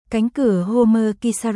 Cánh cửa Homer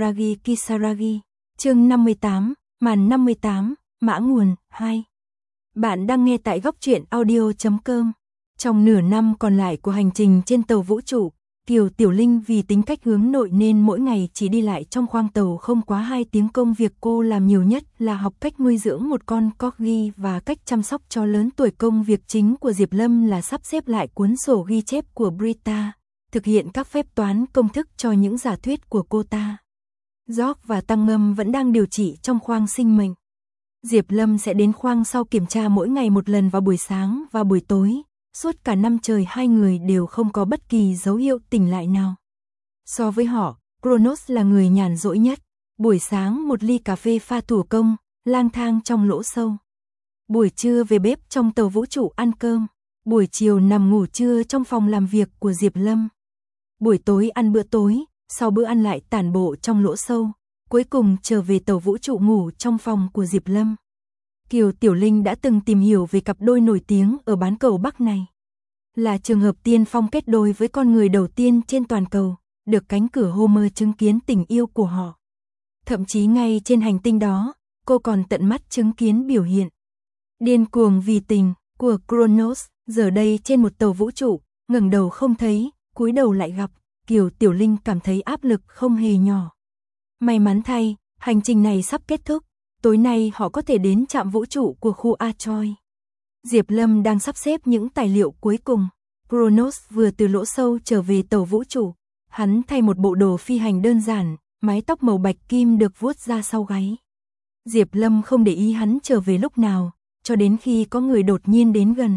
Kisaragi, chương 58, màn 58, mã nguồn, 2. Bạn đang nghe tại góc truyện audio.com. Trong nửa năm còn lại của hành trình trên tàu vũ trụ, Kiều Tiểu Linh vì tính cách hướng nội nên mỗi ngày chỉ đi lại trong khoang tàu không quá 2 tiếng. Công việc cô làm nhiều nhất là học cách nuôi dưỡng một con corgi và cách chăm sóc cho lớn tuổi. Công việc chính của Diệp Lâm là sắp xếp lại cuốn sổ ghi chép của Brita, thực hiện các phép toán công thức cho những giả thuyết của cô ta. George và Tăng Ngâm vẫn đang điều trị trong khoang sinh mệnh. Diệp Lâm sẽ đến khoang sau kiểm tra mỗi ngày một lần vào buổi sáng và buổi tối. Suốt cả năm trời hai người đều không có bất kỳ dấu hiệu tỉnh lại nào. So với họ, Kronos là người nhàn rỗi nhất. Buổi sáng một ly cà phê pha thủ công, lang thang trong lỗ sâu. Buổi trưa về bếp trong tàu vũ trụ ăn cơm. Buổi chiều nằm ngủ trưa trong phòng làm việc của Diệp Lâm. Buổi tối ăn bữa tối, sau bữa ăn lại tản bộ trong lỗ sâu. Cuối cùng trở về tàu vũ trụ ngủ trong phòng của Diệp Lâm. Kiều Tiểu Linh đã từng tìm hiểu về cặp đôi nổi tiếng ở bán cầu Bắc này. Là trường hợp tiên phong kết đôi với con người đầu tiên trên toàn cầu, được cánh cửa Homer chứng kiến tình yêu của họ. Thậm chí ngay trên hành tinh đó, cô còn tận mắt chứng kiến biểu hiện điên cuồng vì tình của Kronos. Giờ đây trên một tàu vũ trụ, ngẩng đầu không thấy, cúi đầu lại gặp, Kiều Tiểu Linh cảm thấy áp lực không hề nhỏ. May mắn thay, hành trình này sắp kết thúc. Tối nay họ có thể đến trạm vũ trụ của khu Atroy. Diệp Lâm đang sắp xếp những tài liệu cuối cùng. Kronos vừa từ lỗ sâu trở về tàu vũ trụ. Hắn thay một bộ đồ phi hành đơn giản, mái tóc màu bạch kim được vuốt ra sau gáy. Diệp Lâm không để ý hắn trở về lúc nào, cho đến khi có người đột nhiên đến gần.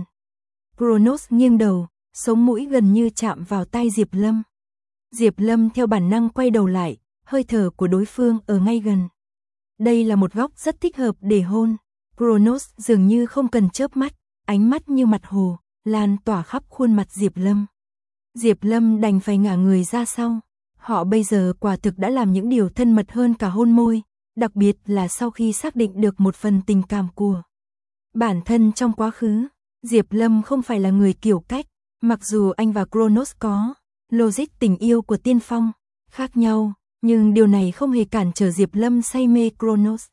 Kronos nghiêng đầu, sống mũi gần như chạm vào tai Diệp Lâm. Diệp Lâm theo bản năng quay đầu lại, hơi thở của đối phương ở ngay gần. Đây là một góc rất thích hợp để hôn. Kronos dường như không cần chớp mắt, ánh mắt như mặt hồ, lan tỏa khắp khuôn mặt Diệp Lâm. Diệp Lâm đành phải ngả người ra sau. Họ bây giờ quả thực đã làm những điều thân mật hơn cả hôn môi, đặc biệt là sau khi xác định được một phần tình cảm của bản thân trong quá khứ. Diệp Lâm không phải là người kiểu cách, mặc dù anh và Kronos có logic tình yêu của tiên phong khác nhau, nhưng điều này không hề cản trở Diệp Lâm say mê Kronos.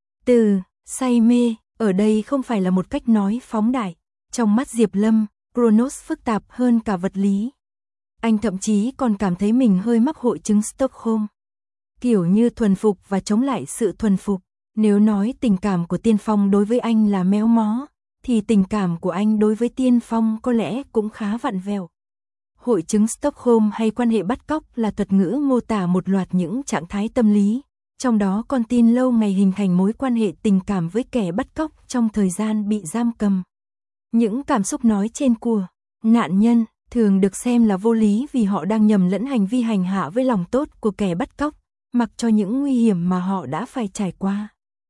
Từ say mê ở đây không phải là một cách nói phóng đại. Trong mắt Diệp Lâm, Kronos phức tạp hơn cả vật lý. Anh thậm chí còn cảm thấy mình hơi mắc hội chứng Stockholm, kiểu như thuần phục và chống lại sự thuần phục. Nếu nói tình cảm của tiên phong đối với anh là méo mó, thì tình cảm của anh đối với tiên phong có lẽ cũng khá vặn vẹo. Hội chứng Stockholm hay quan hệ bắt cóc là thuật ngữ mô tả một loạt những trạng thái tâm lý, trong đó con tin lâu ngày hình thành mối quan hệ tình cảm với kẻ bắt cóc trong thời gian bị giam cầm. Những cảm xúc nói trên của nạn nhân thường được xem là vô lý vì họ đang nhầm lẫn hành vi hành hạ với lòng tốt của kẻ bắt cóc, mặc cho những nguy hiểm mà họ đã phải trải qua.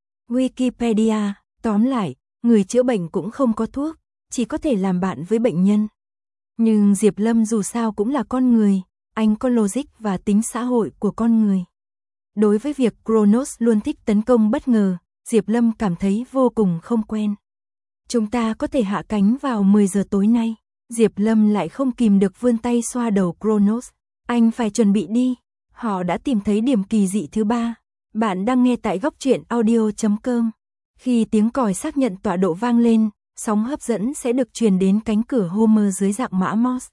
Wikipedia, tóm lại, người chữa bệnh cũng không có thuốc, chỉ có thể làm bạn với bệnh nhân. Nhưng Diệp Lâm dù sao cũng là con người, anh có logic và tính xã hội của con người. Đối với việc Kronos luôn thích tấn công bất ngờ, Diệp Lâm cảm thấy vô cùng không quen. Chúng ta có thể hạ cánh vào 10 giờ tối nay. Diệp Lâm lại không kìm được vươn tay xoa đầu Kronos. Anh phải chuẩn bị đi. Họ đã tìm thấy điểm kỳ dị thứ 3. Bạn đang nghe tại góc truyện audio.com. Khi tiếng còi xác nhận tọa độ vang lên, sóng hấp dẫn sẽ được truyền đến cánh cửa Homer dưới dạng mã Morse.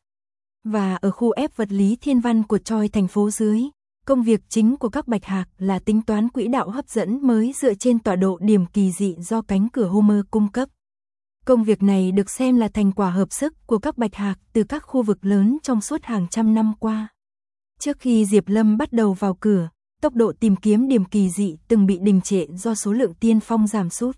Và ở khu ép vật lý thiên văn của Troy thành phố dưới, công việc chính của các bạch hạc là tính toán quỹ đạo hấp dẫn mới dựa trên tọa độ điểm kỳ dị do cánh cửa Homer cung cấp. Công việc này được xem là thành quả hợp sức của các bạch hạc từ các khu vực lớn trong suốt hàng trăm năm qua. Trước khi Diệp Lâm bắt đầu vào cửa, tốc độ tìm kiếm điểm kỳ dị từng bị đình trệ do số lượng tiên phong giảm sút.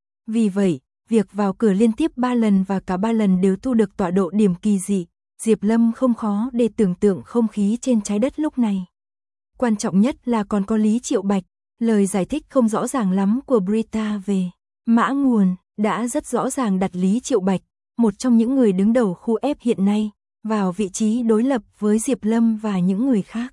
Vì vậy, việc vào cửa liên tiếp 3 lần và cả 3 lần đều thu được tọa độ điểm kỳ dị, Diệp Lâm không khó để tưởng tượng không khí trên trái đất lúc này. Quan trọng nhất là còn có Lý Triệu Bạch, lời giải thích không rõ ràng lắm của Brita về mã nguồn đã rất rõ ràng đặt Lý Triệu Bạch, một trong những người đứng đầu khu F hiện nay, vào vị trí đối lập với Diệp Lâm và những người khác.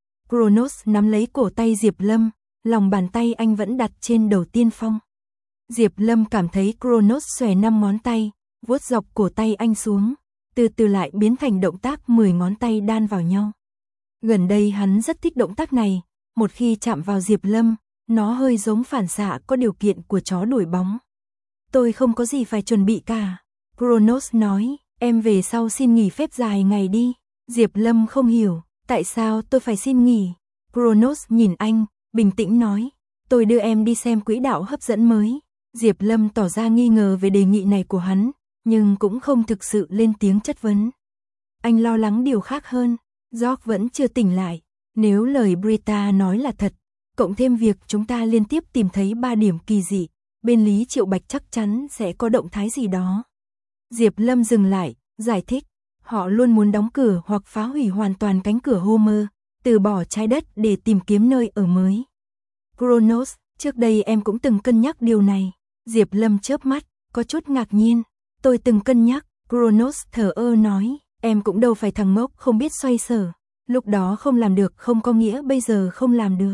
Kronos nắm lấy cổ tay Diệp Lâm, lòng bàn tay anh vẫn đặt trên đầu tiên phong. Diệp Lâm cảm thấy Kronos xòe 5 ngón tay, vuốt dọc cổ tay anh xuống, từ từ lại biến thành động tác 10 ngón tay đan vào nhau. Gần đây hắn rất thích động tác này, một khi chạm vào Diệp Lâm, nó hơi giống phản xạ có điều kiện của chó đuổi bóng. Tôi không có gì phải chuẩn bị cả. Kronos nói, em về sau xin nghỉ phép dài ngày đi. Diệp Lâm không hiểu, tại sao tôi phải xin nghỉ. Kronos nhìn anh, bình tĩnh nói, tôi đưa em đi xem quỹ đạo hấp dẫn mới. Diệp Lâm tỏ ra nghi ngờ về đề nghị này của hắn, nhưng cũng không thực sự lên tiếng chất vấn. Anh lo lắng điều khác hơn, George vẫn chưa tỉnh lại. Nếu lời Britta nói là thật, cộng thêm việc chúng ta liên tiếp tìm thấy 3 điểm kỳ dị, bên Lý Triệu Bạch chắc chắn sẽ có động thái gì đó. Diệp Lâm dừng lại, giải thích, họ luôn muốn đóng cửa hoặc phá hủy hoàn toàn cánh cửa Homer, từ bỏ trái đất để tìm kiếm nơi ở mới. Kronos, trước đây em cũng từng cân nhắc điều này. Diệp Lâm chớp mắt, có chút ngạc nhiên. Tôi từng cân nhắc, Kronos thở ơ nói, em cũng đâu phải thằng ngốc không biết xoay sở. Lúc đó không làm được không có nghĩa bây giờ không làm được.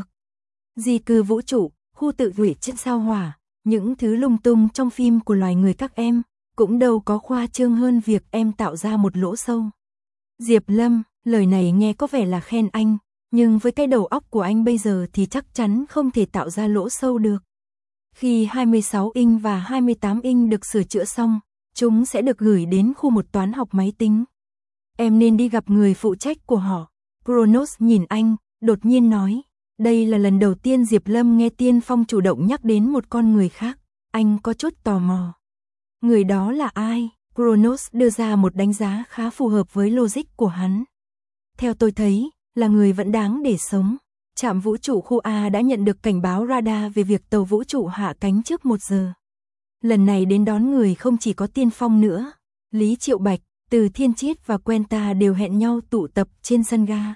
Di cư vũ trụ, khu tự hủy trên sao hỏa, những thứ lung tung trong phim của loài người các em, cũng đâu có khoa trương hơn việc em tạo ra một lỗ sâu. Diệp Lâm, lời này nghe có vẻ là khen anh, nhưng với cái đầu óc của anh bây giờ thì chắc chắn không thể tạo ra lỗ sâu được. Khi 26 inch và 28 inch được sửa chữa xong, chúng sẽ được gửi đến khu một toán học máy tính. Em nên đi gặp người phụ trách của họ. Kronos nhìn anh, đột nhiên nói, đây là lần đầu tiên Diệp Lâm nghe Tiên Phong chủ động nhắc đến một con người khác, anh có chút tò mò. Người đó là ai? Kronos đưa ra một đánh giá khá phù hợp với logic của hắn. Theo tôi thấy, là người vẫn đáng để sống. Trạm vũ trụ khu A đã nhận được cảnh báo radar về việc tàu vũ trụ hạ cánh trước 1 giờ. Lần này đến đón người không chỉ có Tiên Phong nữa. Lý Triệu Bạch, Từ Thiên Chiết và Quenta đều hẹn nhau tụ tập trên sân ga.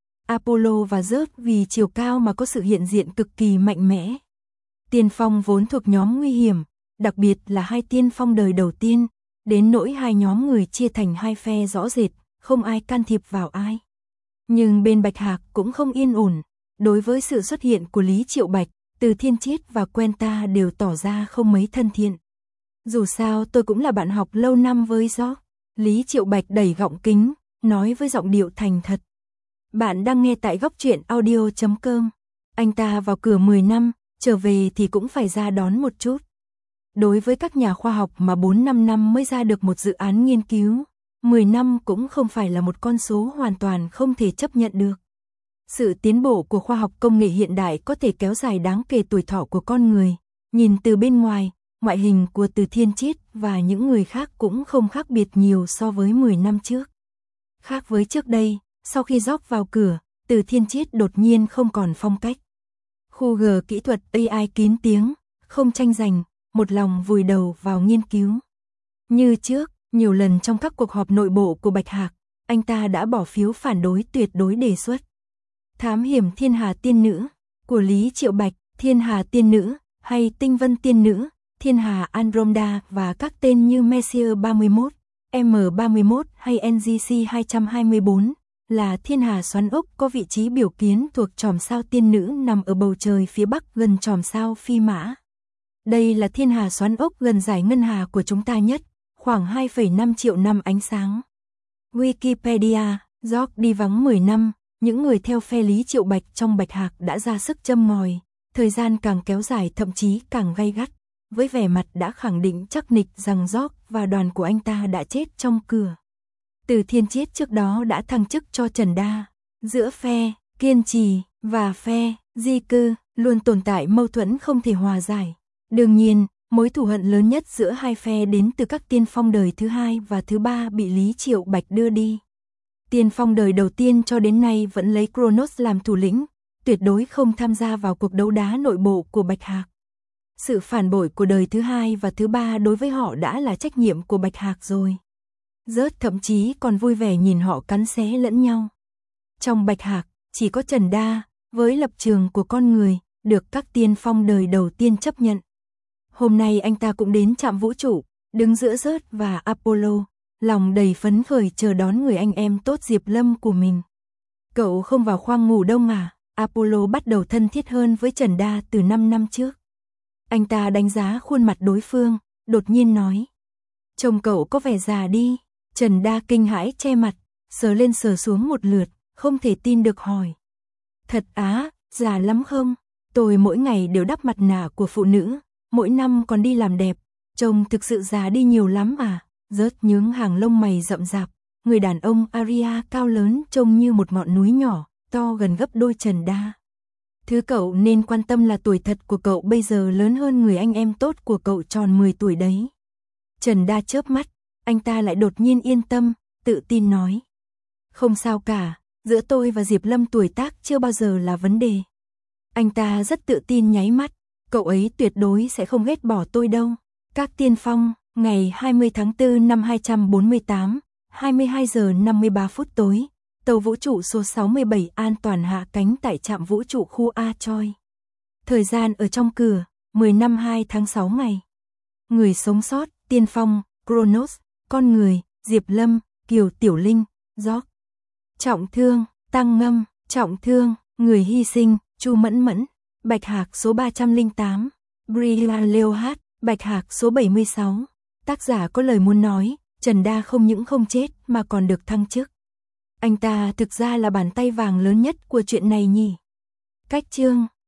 Apollo và Zeus vì chiều cao mà có sự hiện diện cực kỳ mạnh mẽ. Tiên Phong vốn thuộc nhóm nguy hiểm, đặc biệt là 2 tiên phong đời đầu tiên, đến nỗi 2 nhóm người chia thành 2 phe rõ rệt, không ai can thiệp vào ai. Nhưng bên Bạch Hạc cũng không yên ổn, đối với sự xuất hiện của Lý Triệu Bạch, Từ Thiên Chiết và Quenta đều tỏ ra không mấy thân thiện. Dù sao tôi cũng là bạn học lâu năm với George. Lý Triệu Bạch đẩy gọng kính, nói với giọng điệu thành thật. Bạn đang nghe tại góc truyện audio.com. Anh ta vào cửa 10 năm, trở về thì cũng phải ra đón một chút. Đối với các nhà khoa học mà 4-5 năm mới ra được một dự án nghiên cứu, 10 năm cũng không phải là một con số hoàn toàn không thể chấp nhận được. Sự tiến bộ của khoa học công nghệ hiện đại có thể kéo dài đáng kể tuổi thọ của con người. Nhìn từ bên ngoài, ngoại hình của Từ Thiên Chiết và những người khác cũng không khác biệt nhiều so với 10 năm trước. Khác với trước đây, sau khi George vào cửa, Từ Thiên Chiết đột nhiên không còn phong cách. Khu G kỹ thuật AI kín tiếng, không tranh giành, một lòng vùi đầu vào nghiên cứu. Như trước, nhiều lần trong các cuộc họp nội bộ của Bạch Hạc, anh ta đã bỏ phiếu phản đối tuyệt đối đề xuất. Thám hiểm Thiên Hà Tiên Nữ của Lý Triệu Bạch, Thiên Hà Tiên Nữ hay Tinh Vân Tiên Nữ, Thiên Hà Andromeda và các tên như Messier 31, M31 hay NGC 224 là thiên hà xoắn ốc có vị trí biểu kiến thuộc chòm sao Tiên Nữ nằm ở bầu trời phía bắc gần chòm sao Phi Mã. Đây là thiên hà xoắn ốc gần giải ngân hà của chúng ta nhất, khoảng 2,5 triệu năm ánh sáng. Wikipedia, George đi vắng 10 năm, những người theo phe Lý Triệu Bạch trong Bạch Hạc đã ra sức châm ngòi, thời gian càng kéo dài thậm chí càng gay gắt, với vẻ mặt đã khẳng định chắc nịch rằng George và đoàn của anh ta đã chết trong cửa. Từ Thiên Chiết trước đó đã thăng chức cho Trần Đa, giữa phe kiên trì và phe di cư luôn tồn tại mâu thuẫn không thể hòa giải. Đương nhiên, mối thù hận lớn nhất giữa hai phe đến từ các tiên phong đời thứ 2 và thứ 3 bị Lý Triệu Bạch đưa đi. Tiên phong đời đầu tiên cho đến nay vẫn lấy Kronos làm thủ lĩnh, tuyệt đối không tham gia vào cuộc đấu đá nội bộ của Bạch Hạc. Sự phản bội của đời thứ 2 và thứ 3 đối với họ đã là trách nhiệm của Bạch Hạc rồi. Rớt thậm chí còn vui vẻ nhìn họ cắn xé lẫn nhau. Trong Bạch Hạc, chỉ có Trần Đa, với lập trường của con người, được các tiên phong đời đầu tiên chấp nhận. Hôm nay anh ta cũng đến trạm vũ trụ, đứng giữa Rớt và Apollo, lòng đầy phấn khởi chờ đón người anh em tốt Diệp Lâm của mình. Cậu không vào khoang ngủ đông à? Apollo bắt đầu thân thiết hơn với Trần Đa từ 5 năm trước. Anh ta đánh giá khuôn mặt đối phương, đột nhiên nói. Trông cậu có vẻ già đi. Trần Đa kinh hãi che mặt, sờ lên sờ xuống một lượt, không thể tin được hỏi. Thật á, già lắm không? Tôi mỗi ngày đều đắp mặt nạ của phụ nữ, mỗi năm còn đi làm đẹp, trông thực sự già đi nhiều lắm à, rớt nhướng hàng lông mày rậm rạp, người đàn ông Aria cao lớn trông như một ngọn núi nhỏ, to gần gấp đôi Trần Đa. Thứ cậu nên quan tâm là tuổi thật của cậu bây giờ lớn hơn người anh em tốt của cậu tròn 10 tuổi đấy. Trần Đa chớp mắt, anh ta lại đột nhiên yên tâm, tự tin nói. Không sao cả, giữa tôi và Diệp Lâm tuổi tác chưa bao giờ là vấn đề. Anh ta rất tự tin nháy mắt, cậu ấy tuyệt đối sẽ không ghét bỏ tôi đâu. Các tiên phong, ngày 20 tháng 4 năm 248, 22 giờ 53 phút tối, tàu vũ trụ số 67 an toàn hạ cánh tại trạm vũ trụ khu A Choi. Thời gian ở trong cửa, 10 năm 2 tháng 6 ngày. Người sống sót, tiên phong, Kronos, con người, Diệp Lâm, Kiều Tiểu Linh, George. Trọng thương, Tăng Ngâm, trọng thương, người hy sinh, Chu Mẫn Mẫn, Bạch Hạc số 308, Brilliant Leonhard, Bạch Hạc số 76. Tác giả có lời muốn nói, Trần Đa không những không chết mà còn được thăng chức. Anh ta thực ra là bàn tay vàng lớn nhất của chuyện này nhỉ. Cách chương